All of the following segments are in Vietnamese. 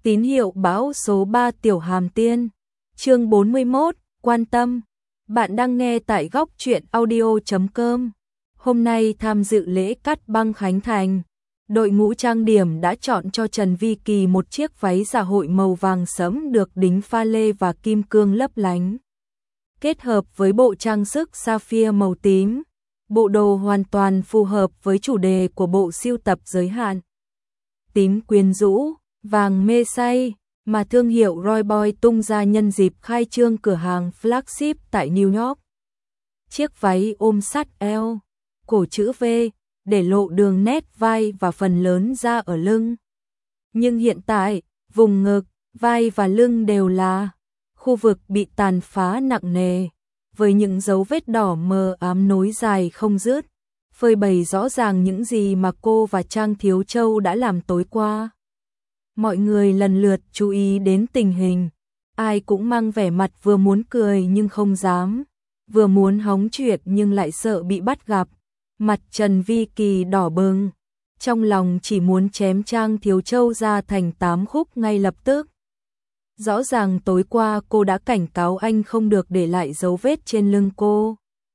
Tín hiệu bão số 3 Tiểu Hàm Tiên. Chương 41, quan tâm. Bạn đang nghe tại góc truyện audio.com. Hôm nay tham dự lễ cắt băng khánh thành, đội ngũ trang điểm đã chọn cho Trần Vi Kỳ một chiếc váy dạ hội màu vàng sẫm được đính pha lê và kim cương lấp lánh. Kết hợp với bộ trang sức sapphire màu tím, bộ đồ hoàn toàn phù hợp với chủ đề của bộ sưu tập giới hạn. Tím quyến rũ, vàng mê say, mà thương hiệu Roy Boy tung ra nhân dịp khai trương cửa hàng flagship tại New York. Chiếc váy ôm sát eo, cổ chữ V, để lộ đường nét vai và phần lớn da ở lưng. Nhưng hiện tại, vùng ngực, vai và lưng đều là khu vực bị tàn phá nặng nề, với những dấu vết đỏ mờ ám nối dài không dứt, phơi bày rõ ràng những gì mà cô và Trang Thiếu Châu đã làm tối qua. Mọi người lần lượt chú ý đến tình hình, ai cũng mang vẻ mặt vừa muốn cười nhưng không dám, vừa muốn hóng chuyện nhưng lại sợ bị bắt gặp. Mặt Trần Vi Kỳ đỏ bừng, trong lòng chỉ muốn chém Trang Thiếu Châu ra thành 8 khúc ngay lập tức. Rõ ràng tối qua cô đã cảnh cáo anh không được để lại dấu vết trên lưng cô.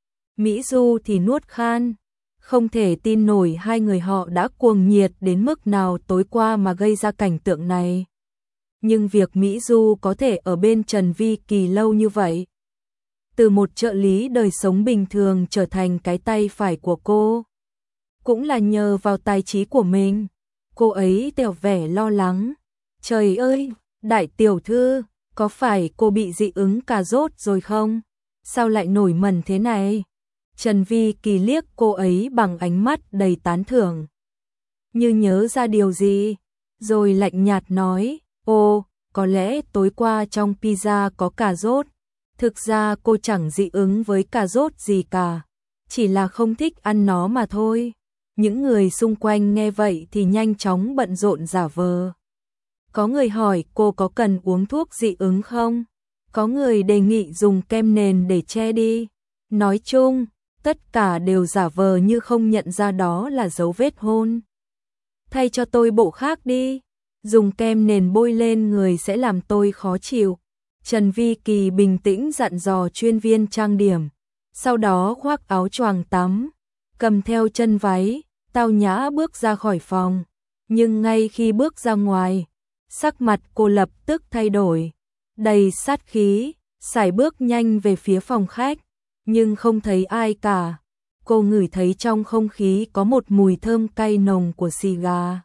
Mỹ Du thì nuốt khan, không thể tin nổi hai người họ đã cuồng nhiệt đến mức nào tối qua mà gây ra cảnh tượng này. Nhưng việc Mỹ Du có thể ở bên Trần Vi Kỳ lâu như vậy, từ một trợ lý đời sống bình thường trở thành cái tay phải của cô, cũng là nhờ vào tài trí của mình. Cô ấy tỏ vẻ lo lắng. Trời ơi, đại tiểu thư, có phải cô bị dị ứng cà rốt rồi không? Sao lại nổi mẩn thế này? Trần Vi Kỳ liếc cô ấy bằng ánh mắt đầy tán thưởng, như nhớ ra điều gì, rồi lạnh nhạt nói, ô, có lẽ tối qua trong pizza có cà rốt. Thực ra cô chẳng dị ứng với cà rốt gì cả, chỉ là không thích ăn nó mà thôi. Những người xung quanh nghe vậy thì nhanh chóng bận rộn giả vờ. Có người hỏi cô có cần uống thuốc dị ứng không? Có người đề nghị dùng kem nền để che đi. Nói chung, tất cả đều giả vờ như không nhận ra đó là dấu vết hôn. Thay cho tôi bộ khác đi, dùng kem nền bôi lên người sẽ làm tôi khó chịu. Trần Vi Kỳ bình tĩnh dặn dò chuyên viên trang điểm, sau đó khoác áo choàng tắm, cầm theo chân váy, tao nhã bước ra khỏi phòng. Nhưng ngay khi bước ra ngoài, sắc mặt cô lập tức thay đổi, đầy sát khí, sải bước nhanh về phía phòng khách, nhưng không thấy ai cả. Cô ngửi thấy trong không khí có một mùi thơm cay nồng của xì gà,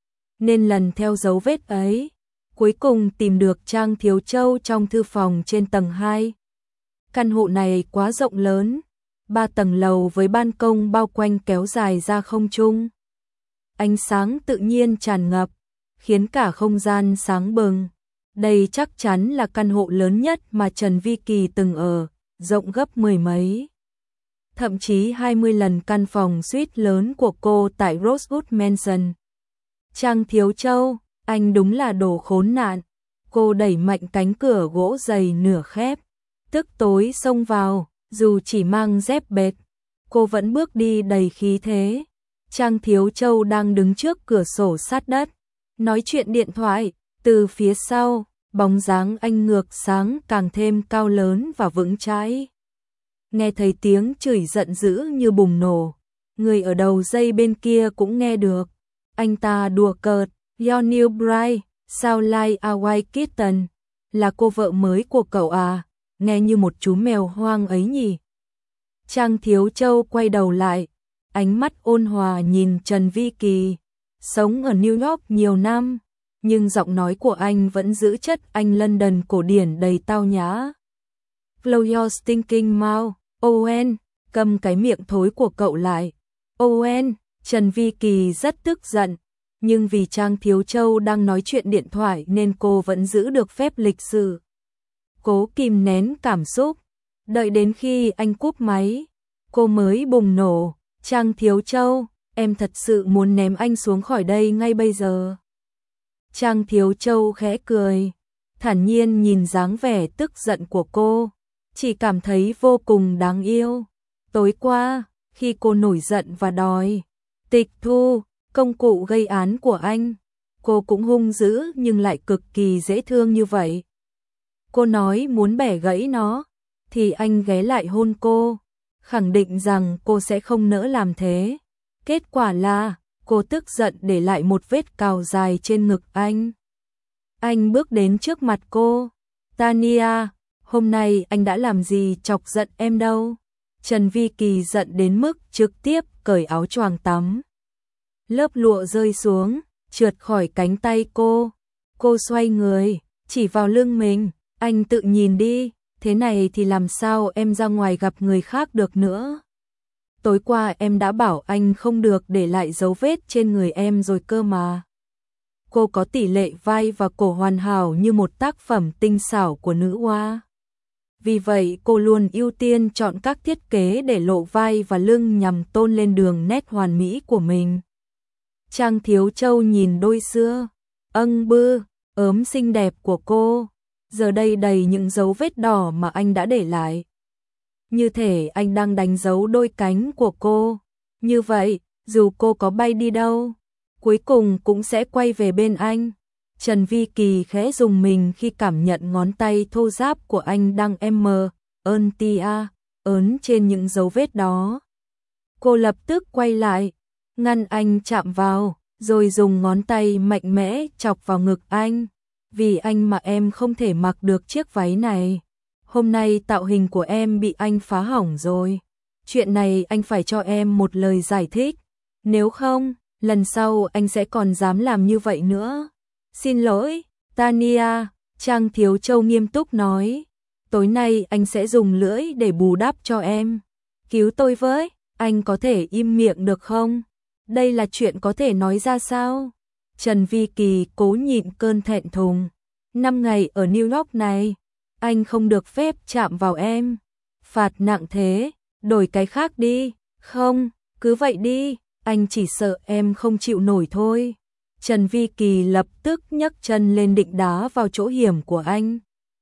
nên lần theo dấu vết ấy, cuối cùng tìm được Trang Thiếu Châu trong thư phòng trên tầng 2. Căn hộ này quá rộng lớn, 3 tầng lầu với ban công bao quanh kéo dài ra không trung. Ánh sáng tự nhiên tràn ngập, khiến cả không gian sáng bừng. Đây chắc chắn là căn hộ lớn nhất mà Trần Vi Kỳ từng ở, rộng gấp mười mấy, thậm chí 20 lần căn phòng suite lớn của cô tại Rosewood Mansion. Trang Thiếu Châu, anh đúng là đồ khốn nạn. Cô đẩy mạnh cánh cửa gỗ dày nửa khép, tức tối xông vào, dù chỉ mang dép bệt, cô vẫn bước đi đầy khí thế. Trang Thiếu Châu đang đứng trước cửa sổ sát đất, nói chuyện điện thoại. Từ phía sau, bóng dáng anh ngược sáng càng thêm cao lớn và vững chãi. Nghe thấy tiếng chửi giận dữ như bùng nổ, người ở đầu dây bên kia cũng nghe được. Anh ta đùa cợt, Your new bride, sound like a white kitten, là cô vợ mới của cậu à, nghe như một chú mèo hoang ấy nhỉ. Trang Thiếu Châu quay đầu lại, ánh mắt ôn hòa nhìn Trần Vi Kỳ, sống ở New York nhiều năm, nhưng giọng nói của anh vẫn giữ chất Anh London cổ điển đầy tao nhã. Blow your stinking mouth, Owen, cầm cái miệng thối của cậu lại. Owen, Trần Vi Kỳ rất tức giận, nhưng vì Trang Thiếu Châu đang nói chuyện điện thoại nên cô vẫn giữ được phép lịch sự. Cố kìm nén cảm xúc, đợi đến khi anh cúp máy, cô mới bùng nổ. Trang Thiếu Châu, em thật sự muốn ném anh xuống khỏi đây ngay bây giờ. Trang Thiếu Châu khẽ cười, thản nhiên nhìn dáng vẻ tức giận của cô, chỉ cảm thấy vô cùng đáng yêu. Tối qua, khi cô nổi giận và đòi tịch thu công cụ gây án của anh, Cô cũng hung dữ nhưng lại cực kỳ dễ thương như vậy. Cô nói muốn bẻ gãy nó, thì anh ghé lại hôn cô, khẳng định rằng cô sẽ không nỡ làm thế. Kết quả là, cô tức giận để lại một vết cào dài trên ngực anh. Anh bước đến trước mặt cô. Tania, hôm nay anh đã làm gì chọc giận em đâu? Trần Vi Kỳ giận đến mức trực tiếp cởi áo choàng tắm. Lớp lụa rơi xuống, trượt khỏi cánh tay cô. Cô xoay người, chỉ vào lưng mình. Anh tự nhìn đi, thế này thì làm sao em ra ngoài gặp người khác được nữa. Tối qua em đã bảo anh không được để lại dấu vết trên người em rồi cơ mà. Cô có tỷ lệ vai và cổ hoàn hảo như một tác phẩm tinh xảo của nữ hoa. Vì vậy cô luôn ưu tiên chọn các thiết kế để lộ vai và lưng nhằm tôn lên đường nét hoàn mỹ của mình. Trang Thiếu Châu nhìn đôi xưa, bư, ốm xinh đẹp của cô, giờ đây đầy những dấu vết đỏ mà anh đã để lại. Như thể anh đang đánh dấu đôi cánh của cô. Như vậy, dù cô có bay đi đâu, cuối cùng cũng sẽ quay về bên anh. Trần Vi Kỳ khẽ rùng mình khi cảm nhận ngón tay thô ráp của anh đang ấn trên những dấu vết đó. Cô lập tức quay lại, ngăn anh chạm vào, rồi dùng ngón tay mạnh mẽ chọc vào ngực anh. Vì anh mà em không thể mặc được chiếc váy này. Hôm nay tạo hình của em bị anh phá hỏng rồi. Chuyện này anh phải cho em một lời giải thích. Nếu không, lần sau anh sẽ còn dám làm như vậy nữa. Xin lỗi, Tania, Trang Thiếu Châu nghiêm túc nói. Tối nay anh sẽ dùng lưỡi để bù đắp cho em. Cứu tôi với, anh có thể im miệng được không? Đây là chuyện có thể nói ra sao? Trần Vi Kỳ cố nhịn cơn thẹn thùng. 5 ngày ở New York này, anh không được phép chạm vào em. Phạt nặng thế, đổi cái khác đi. Không, cứ vậy đi, anh chỉ sợ em không chịu nổi thôi. Trần Vi Kỳ lập tức nhấc chân lên định đá vào chỗ hiểm của anh.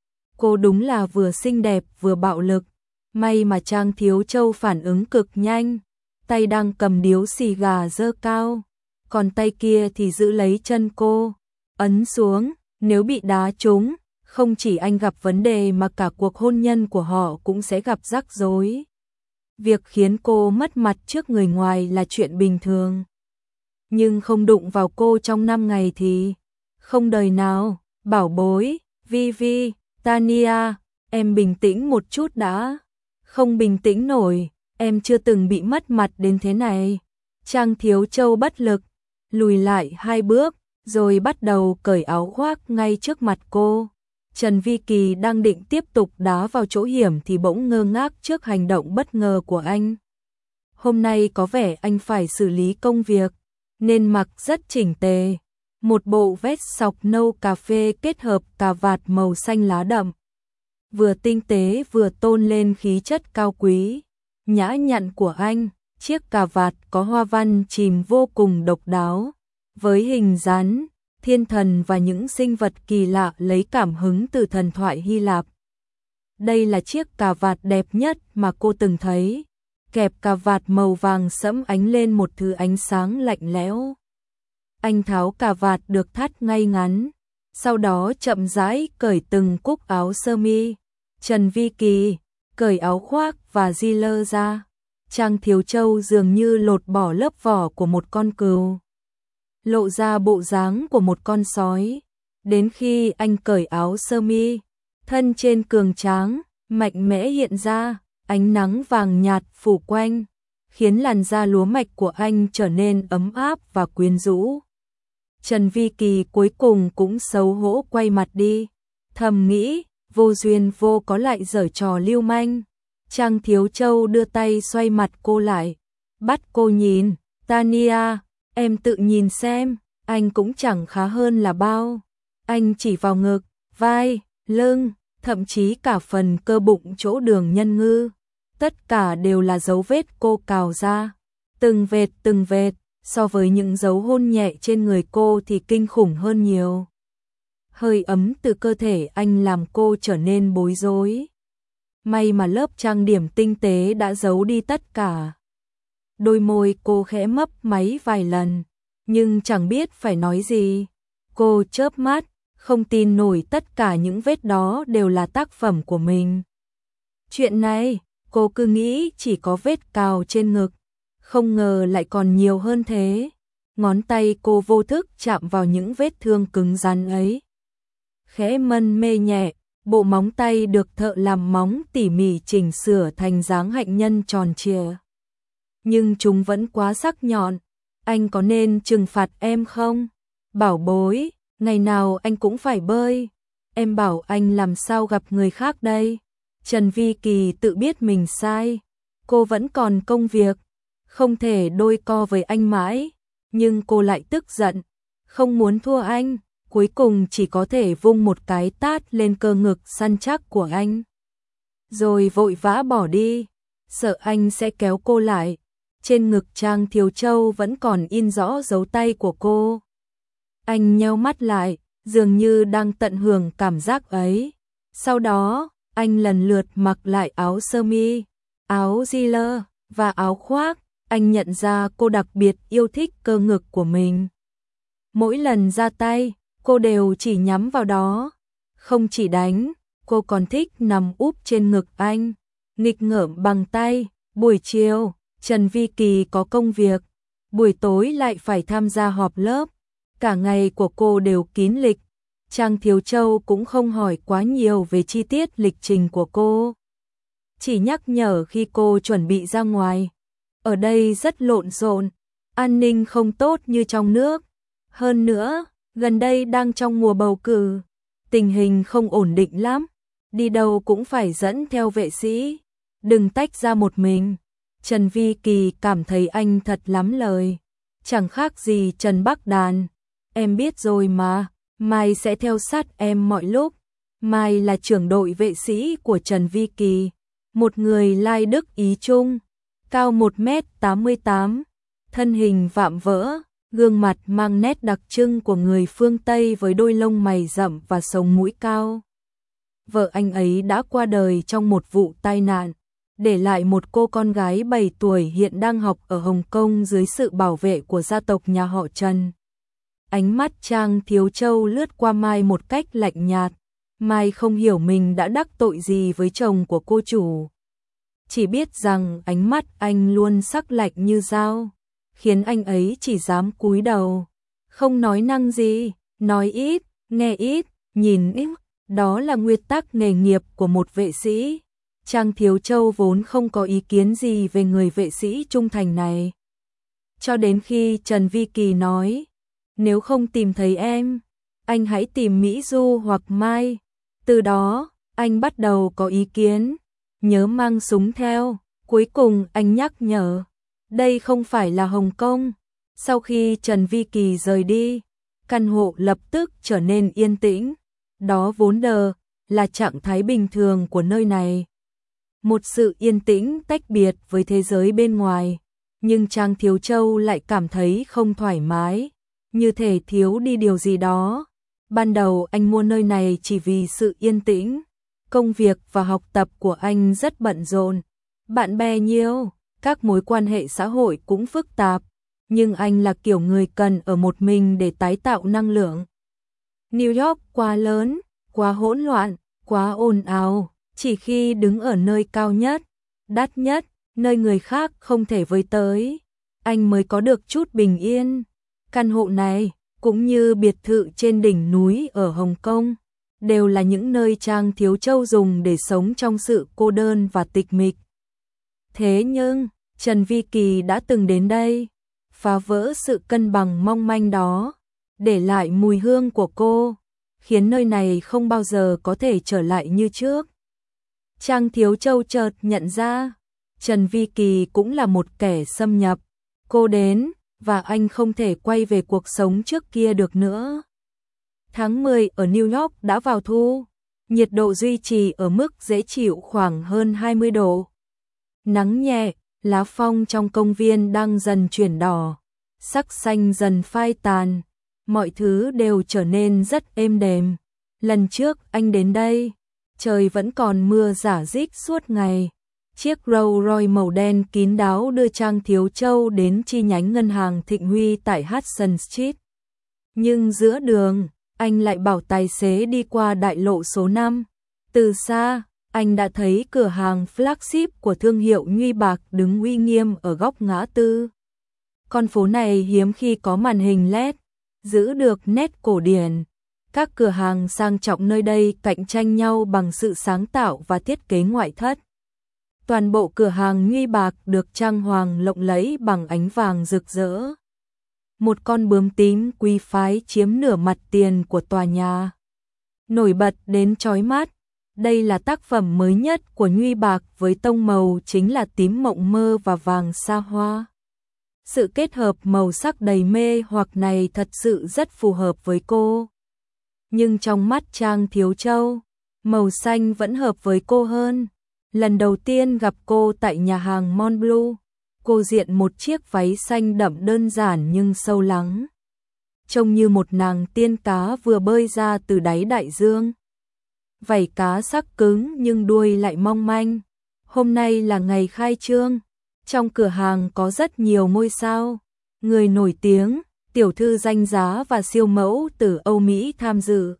Cô đúng là vừa xinh đẹp vừa bạo lực. May mà Trang Thiếu Châu phản ứng cực nhanh. Tay đang cầm điếu xì gà giơ cao, còn tay kia thì giữ lấy chân cô, ấn xuống. Nếu bị đá trúng, không chỉ anh gặp vấn đề mà cả cuộc hôn nhân của họ cũng sẽ gặp rắc rối. Việc khiến cô mất mặt trước người ngoài là chuyện bình thường. Nhưng không đụng vào cô trong 5 ngày thì không đời nào. Bảo bối, Vi Vi, Tania, em bình tĩnh một chút đã. Không bình tĩnh nổi, em chưa từng bị mất mặt đến thế này. Trang Thiếu Châu bất lực, lùi lại 2 bước, rồi bắt đầu cởi áo khoác ngay trước mặt cô. Trần Vi Kỳ đang định tiếp tục đá vào chỗ hiểm thì bỗng ngơ ngác trước hành động bất ngờ của anh. Hôm nay có vẻ anh phải xử lý công việc, nên mặc rất chỉnh tề. Một bộ vest sọc nâu cà phê kết hợp cà vạt màu xanh lá đậm. Vừa tinh tế vừa tôn lên khí chất cao quý, nhã nhặn của anh. Chiếc cà vạt có hoa văn chìm vô cùng độc đáo, với hình rắn, thiên thần và những sinh vật kỳ lạ lấy cảm hứng từ thần thoại Hy Lạp. Đây là chiếc cà vạt đẹp nhất mà cô từng thấy. Kẹp cà vạt màu vàng sẫm ánh lên một thứ ánh sáng lạnh lẽo. Anh tháo cà vạt được thắt ngay ngắn, sau đó chậm rãi cởi từng cúc áo sơ mi. Trần Vi Kỳ cởi áo khoác và di-lơ ra. Trang Thiếu Châu dường như lột bỏ lớp vỏ của một con cừu, lộ ra bộ dáng của một con sói. Đến khi anh cởi áo sơ mi, thân trên cường tráng, mạnh mẽ hiện ra, ánh nắng vàng nhạt phủ quanh, khiến làn da lúa mạch của anh trở nên ấm áp và quyến rũ. Trần Vi Kỳ cuối cùng cũng xấu hổ quay mặt đi, thầm nghĩ, vô duyên vô có lại giở trò lưu manh. Trang Thiếu Châu đưa tay xoay mặt cô lại, bắt cô nhìn. Tania, em tự nhìn xem, anh cũng chẳng khá hơn là bao. Anh chỉ vào ngực, vai, lưng, thậm chí cả phần cơ bụng chỗ đường nhân ngư. Tất cả đều là dấu vết cô cào ra. Từng vệt, so với những dấu hôn nhẹ trên người cô thì kinh khủng hơn nhiều. Hơi ấm từ cơ thể anh làm cô trở nên bối rối. May mà lớp trang điểm tinh tế đã giấu đi tất cả. Đôi môi cô khẽ mấp máy vài lần, nhưng chẳng biết phải nói gì. Cô chớp mắt, không tin nổi tất cả những vết đó đều là tác phẩm của mình. Chuyện này, cô cứ nghĩ chỉ có vết cào trên ngực, không ngờ lại còn nhiều hơn thế. Ngón tay cô vô thức chạm vào những vết thương cứng rắn ấy. Khẽ mân mê nhẹ, bộ móng tay được thợ làm móng tỉ mỉ chỉnh sửa thành dáng hạnh nhân tròn trịa. Nhưng chúng vẫn quá sắc nhọn, anh có nên trừng phạt em không? Bảo bối, ngày nào anh cũng phải bơi. Em bảo anh làm sao gặp người khác đây? Trần Vi Kỳ tự biết mình sai, cô vẫn còn công việc, không thể đôi co với anh mãi, nhưng cô lại tức giận, không muốn thua anh, cuối cùng chỉ có thể vung một cái tát lên cơ ngực săn chắc của anh. Rồi vội vã bỏ đi, sợ anh sẽ kéo cô lại. Trên ngực Trang Thiếu Châu vẫn còn in rõ dấu tay của cô. Anh nheo mắt lại, dường như đang tận hưởng cảm giác ấy. Sau đó, anh lần lượt mặc lại áo sơ mi, áo jean và áo khoác. Anh nhận ra cô đặc biệt yêu thích cơ ngực của mình. Mỗi lần ra tay, cô đều chỉ nhắm vào đó. Không chỉ đánh, cô còn thích nằm úp trên ngực anh, nghịch ngợm bằng tay. Buổi chiều, Trần Vi Kỳ có công việc, buổi tối lại phải tham gia họp lớp. Cả ngày của cô đều kín lịch. Trang Thiếu Châu cũng không hỏi quá nhiều về chi tiết lịch trình của cô, chỉ nhắc nhở khi cô chuẩn bị ra ngoài. Ở đây rất lộn xộn, an ninh không tốt như trong nước. Hơn nữa, gần đây đang trong mùa bầu cử, tình hình không ổn định lắm. Đi đâu cũng phải dẫn theo vệ sĩ, đừng tách ra một mình. Trần Vi Kỳ cảm thấy anh thật lắm lời, chẳng khác gì Trần Bắc Đàn. Em biết rồi mà, Mai sẽ theo sát em mọi lúc. Mai là trưởng đội vệ sĩ của Trần Vi Kỳ, một người lai đức ý trung, cao 1m88, thân hình vạm vỡ, gương mặt mang nét đặc trưng của người phương Tây với đôi lông mày rậm và sống mũi cao. Vợ anh ấy đã qua đời trong một vụ tai nạn, để lại một cô con gái 7 tuổi hiện đang học ở Hồng Kông dưới sự bảo vệ của gia tộc nhà họ Trần. Ánh mắt Trang Thiếu Châu lướt qua Mai một cách lạnh nhạt. Mai không hiểu mình đã đắc tội gì với chồng của cô chủ, chỉ biết rằng ánh mắt anh luôn sắc lạnh như dao, khiến anh ấy chỉ dám cúi đầu, không nói năng gì, nói ít, nghe ít, nhìn ít. Đó là nguyên tắc nghề nghiệp của một vệ sĩ. Trang Thiếu Châu vốn không có ý kiến gì về người vệ sĩ trung thành này. Cho đến khi Trần Vi Kỳ nói, nếu không tìm thấy em, anh hãy tìm Mỹ Du hoặc Mai. Từ đó, anh bắt đầu có ý kiến, nhớ mang súng theo. Cuối cùng anh nhắc nhở, đây không phải là Hồng Kông. Sau khi Trần Vi Kỳ rời đi, căn hộ lập tức trở nên yên tĩnh. Đó vốn là trạng thái bình thường của nơi này. Một sự yên tĩnh tách biệt với thế giới bên ngoài. Nhưng Trang Thiếu Châu lại cảm thấy không thoải mái, như thể thiếu đi điều gì đó. Ban đầu anh mua nơi này chỉ vì sự yên tĩnh. Công việc và học tập của anh rất bận rộn, bạn bè nhiều, các mối quan hệ xã hội cũng phức tạp. Nhưng anh là kiểu người cần ở một mình để tái tạo năng lượng. New York quá lớn, quá hỗn loạn, quá ồn ào. Chỉ khi đứng ở nơi cao nhất, đắt nhất, nơi người khác không thể với tới, anh mới có được chút bình yên. Căn hộ này, cũng như biệt thự trên đỉnh núi ở Hồng Kông, đều là những nơi Trang Thiếu Châu dùng để sống trong sự cô đơn và tịch mịch. Thế nhưng, Trần Vi Kỳ đã từng đến đây, phá vỡ sự cân bằng mong manh đó, để lại mùi hương của cô, khiến nơi này không bao giờ có thể trở lại như trước. Trang Thiếu Châu chợt nhận ra, Trần Vi Kỳ cũng là một kẻ xâm nhập. Cô đến, và anh không thể quay về cuộc sống trước kia được nữa. Tháng 10 ở New York đã vào thu, nhiệt độ duy trì ở mức dễ chịu khoảng hơn 20 độ. Nắng nhẹ, lá phong trong công viên đang dần chuyển đỏ, sắc xanh dần phai tàn, mọi thứ đều trở nên rất êm đềm. Lần trước anh đến đây, trời vẫn còn mưa rả rích suốt ngày. Chiếc Rolls Royce màu đen kín đáo đưa Trang Thiếu Châu đến chi nhánh ngân hàng Thịnh Huy tại Hudson Street. Nhưng giữa đường, anh lại bảo tài xế đi qua đại lộ số 5. Từ xa, anh đã thấy cửa hàng flagship của thương hiệu Nhuy Bạc đứng uy nghiêm ở góc ngã tư. Con phố này hiếm khi có màn hình LED, giữ được nét cổ điển. Các cửa hàng sang trọng nơi đây cạnh tranh nhau bằng sự sáng tạo và thiết kế ngoại thất. Toàn bộ cửa hàng Nhuy Bạc được trang hoàng lộng lẫy bằng ánh vàng rực rỡ. Một con bướm tím quý phái chiếm nửa mặt tiền của tòa nhà. Nổi bật đến chói mắt, đây là tác phẩm mới nhất của Nhuy Bạc với tông màu chính là tím mộng mơ và vàng sa hoa. Sự kết hợp màu sắc đầy mê hoặc này thật sự rất phù hợp với cô. Nhưng trong mắt Trang Thiếu Châu, màu xanh vẫn hợp với cô hơn. Lần đầu tiên gặp cô tại nhà hàng Montblanc, cô diện một chiếc váy xanh đậm đơn giản nhưng sâu lắng. Trông như một nàng tiên cá vừa bơi ra từ đáy đại dương. Vảy cá sắc cứng nhưng đuôi lại mong manh. Hôm nay là ngày khai trương. Trong cửa hàng có rất nhiều ngôi sao, người nổi tiếng, tiểu thư danh giá và siêu mẫu từ Âu Mỹ tham dự.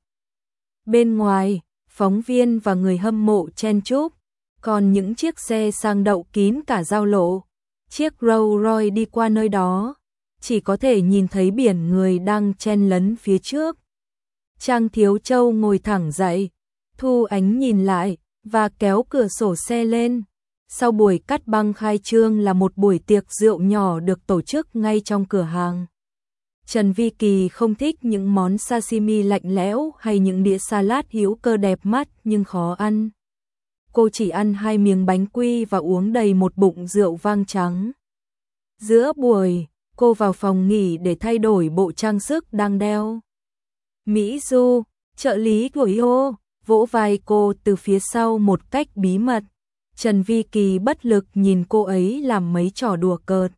Bên ngoài, phóng viên và người hâm mộ chen chúc, còn những chiếc xe sang đậu kín cả giao lộ. Chiếc Rolls Royce đi qua nơi đó, chỉ có thể nhìn thấy biển người đang chen lấn phía trước. Trang Thiếu Châu ngồi thẳng dậy, thu ánh nhìn lại, và kéo cửa sổ xe lên. Sau buổi cắt băng khai trương là một buổi tiệc rượu nhỏ được tổ chức ngay trong cửa hàng. Trần Vi Kỳ không thích những món sashimi lạnh lẽo hay những đĩa salad hữu cơ đẹp mắt nhưng khó ăn. Cô chỉ ăn 2 miếng bánh quy và uống đầy một bụng rượu vang trắng. Giữa buổi, cô vào phòng nghỉ để thay đổi bộ trang sức đang đeo. Mỹ Du, trợ lý của Yo, vỗ vai cô từ phía sau một cách bí mật. Trần Vi Kỳ bất lực nhìn cô ấy làm mấy trò đùa cợt.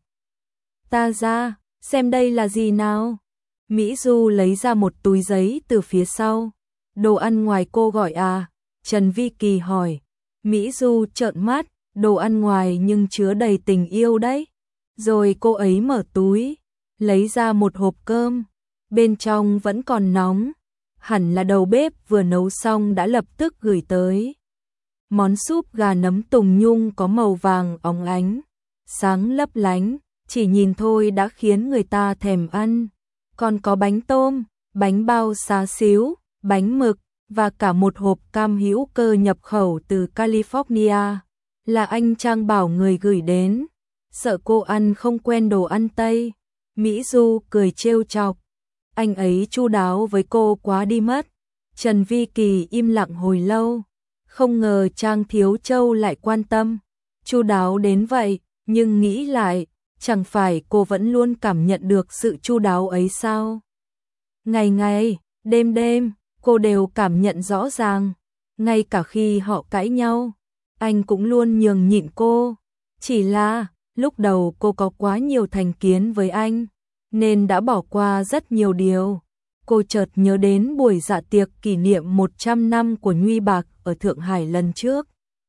Ta ra, xem đây là gì nào? Mỹ Du lấy ra một túi giấy từ phía sau. Đồ ăn ngoài cô gọi à? Trần Vi Kỳ hỏi. Mỹ Du trợn mắt, đồ ăn ngoài nhưng chứa đầy tình yêu đấy. Rồi cô ấy mở túi, lấy ra một hộp cơm. Bên trong vẫn còn nóng. Hẳn là đầu bếp vừa nấu xong đã lập tức gửi tới. Món súp gà nấm tùng nhung có màu vàng óng ánh, sáng lấp lánh, chỉ nhìn thôi đã khiến người ta thèm ăn. Còn có bánh tôm, bánh bao xá xíu, bánh mực và cả một hộp cam hữu cơ nhập khẩu từ California. Là anh Trang bảo người gửi đến, sợ cô ăn không quen đồ ăn Tây. Mỹ Du cười trêu chọc, anh ấy chu đáo với cô quá đi mất. Trần Vi Kỳ im lặng hồi lâu. Không ngờ Trang Thiếu Châu lại quan tâm, chu đáo đến vậy, nhưng nghĩ lại, chẳng phải cô vẫn luôn cảm nhận được sự chu đáo ấy sao? Ngày ngày, đêm đêm, cô đều cảm nhận rõ ràng, ngay cả khi họ cãi nhau, anh cũng luôn nhường nhịn cô. Chỉ là, lúc đầu cô có quá nhiều thành kiến với anh, nên đã bỏ qua rất nhiều điều. Cô chợt nhớ đến buổi dạ tiệc kỷ niệm 100 năm của Nhuy Bạc ở Thượng Hải lần trước.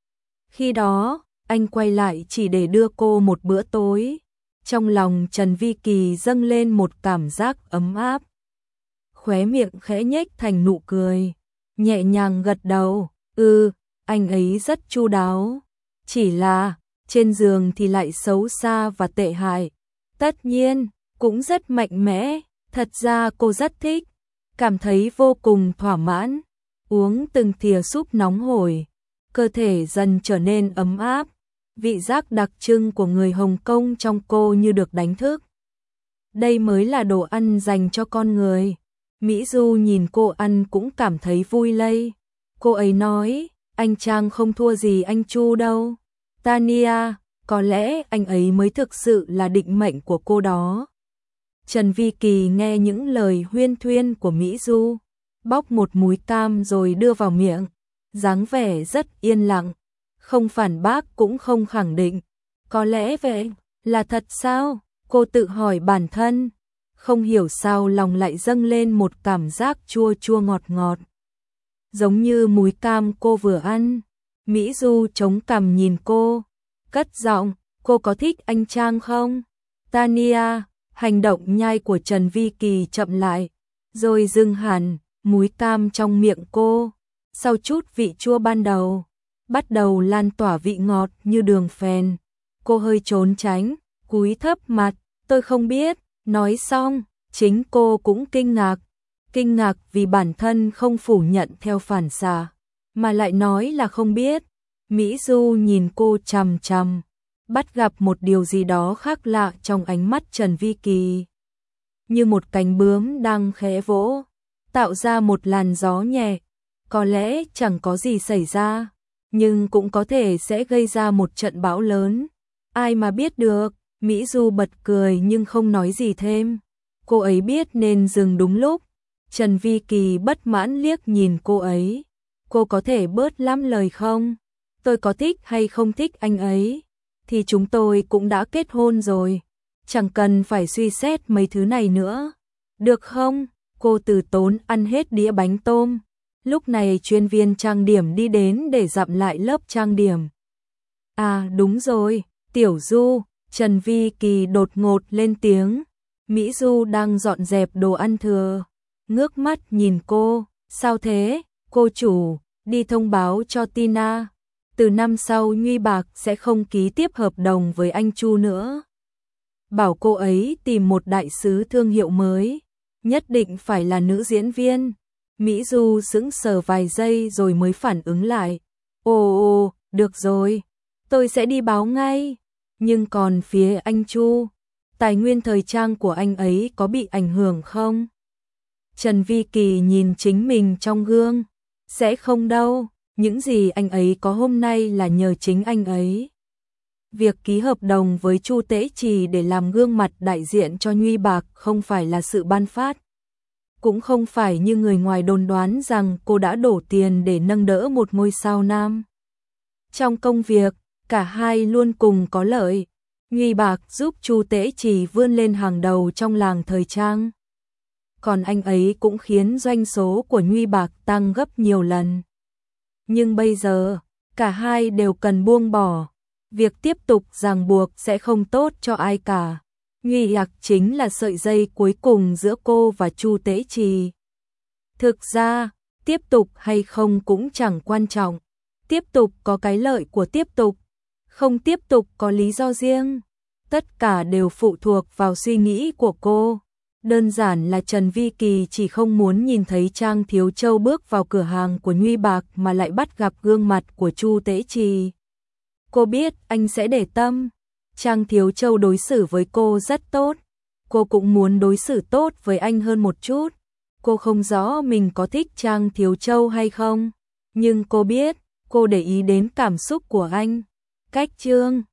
Khi đó, anh quay lại chỉ để đưa cô một bữa tối. Trong lòng Trần Vi Kỳ dâng lên một cảm giác ấm áp. Khóe miệng khẽ nhếch thành nụ cười, nhẹ nhàng gật đầu, anh ấy rất chu đáo. Chỉ là, trên giường thì lại xấu xa và tệ hại. Tất nhiên, cũng rất mạnh mẽ, thật ra cô rất thích, cảm thấy vô cùng thỏa mãn. Uống từng thìa súp nóng hổi, cơ thể dần trở nên ấm áp, vị giác đặc trưng của người Hồng Kông trong cô như được đánh thức. Đây mới là đồ ăn dành cho con người. Mỹ Du nhìn cô ăn cũng cảm thấy vui lây. Cô ấy nói, anh Trang không thua gì anh Chu đâu. Tania, có lẽ anh ấy mới thực sự là định mệnh của cô đó. Trần Vi Kỳ nghe những lời huyên thuyên của Mỹ Du, bóc một múi cam rồi đưa vào miệng, dáng vẻ rất yên lặng, không phản bác cũng không khẳng định. Có lẽ vậy là thật sao? Cô tự hỏi bản thân, không hiểu sao lòng lại dâng lên một cảm giác chua chua ngọt ngọt. Giống như múi cam cô vừa ăn. Mỹ Du chống cằm nhìn cô, cất giọng, cô có thích anh Trang không? Tania, hành động nhai của Trần Vi Kỳ chậm lại, rồi dừng hẳn, múi cam trong miệng cô. Sau chút vị chua ban đầu, bắt đầu lan tỏa vị ngọt như đường phèn. Cô hơi trốn tránh, cúi thấp mặt, tôi không biết. Nói xong, chính cô cũng kinh ngạc vì bản thân không phủ nhận theo phản xạ, mà lại nói là không biết. Mỹ Du nhìn cô chằm chằm, bắt gặp một điều gì đó khác lạ trong ánh mắt Trần Vi Kỳ. Như một cánh bướm đang khẽ vỗ, tạo ra một làn gió nhẹ. Có lẽ chẳng có gì xảy ra, nhưng cũng có thể sẽ gây ra một trận bão lớn. Ai mà biết được. Mỹ Du bật cười nhưng không nói gì thêm. Cô ấy biết nên dừng đúng lúc. Trần Vi Kỳ bất mãn liếc nhìn cô ấy. Cô có thể bớt lắm lời không? Tôi có thích hay không thích anh ấy thì chúng tôi cũng đã kết hôn rồi. Chẳng cần phải suy xét mấy thứ này nữa. Được không? Cô từ tốn ăn hết đĩa bánh tôm. Lúc này chuyên viên trang điểm đi đến để dặm lại lớp trang điểm. À đúng rồi, Tiểu Du. Trần Vi Kỳ đột ngột lên tiếng. Mỹ Du đang dọn dẹp đồ ăn thừa, ngước mắt nhìn cô. Sao thế, cô chủ? Đi thông báo cho Tina. Từ năm sau Nhuy Bạc sẽ không ký tiếp hợp đồng với anh Chu nữa. Bảo cô ấy tìm một đại sứ thương hiệu mới, nhất định phải là nữ diễn viên. Mỹ Du sững sờ vài giây rồi mới phản ứng lại. Ồ, được rồi, tôi sẽ đi báo ngay. Nhưng còn phía anh Chu, tài nguyên thời trang của anh ấy có bị ảnh hưởng không? Trần Vi Kỳ nhìn chính mình trong gương. Sẽ không đâu, những gì anh ấy có hôm nay là nhờ chính anh ấy. Việc ký hợp đồng với Chu Tế Trì để làm gương mặt đại diện cho Nhuy Bạc không phải là sự ban phát. Cũng không phải như người ngoài đồn đoán rằng cô đã đổ tiền để nâng đỡ một ngôi sao nam. Trong công việc, cả hai luôn cùng có lợi. Nhuy Bạc giúp Chu Tế Trì vươn lên hàng đầu trong làng thời trang. Còn anh ấy cũng khiến doanh số của Nhuy Bạc tăng gấp nhiều lần. Nhưng bây giờ, cả hai đều cần buông bỏ. Việc tiếp tục ràng buộc sẽ không tốt cho ai cả. Nhuy Bạc chính là sợi dây cuối cùng giữa cô và Chu Tế Trì. Thực ra, tiếp tục hay không cũng chẳng quan trọng. Tiếp tục có cái lợi của tiếp tục, không tiếp tục có lý do riêng. Tất cả đều phụ thuộc vào suy nghĩ của cô. Đơn giản là Trần Vi Kỳ chỉ không muốn nhìn thấy Trang Thiếu Châu bước vào cửa hàng của Nhuy Bạc mà lại bắt gặp gương mặt của Chu Tế Trì. Cô biết anh sẽ để tâm. Trang Thiếu Châu đối xử với cô rất tốt. Cô cũng muốn đối xử tốt với anh hơn một chút. Cô không rõ mình có thích Trang Thiếu Châu hay không, nhưng cô biết cô để ý đến cảm xúc của anh. Cách chương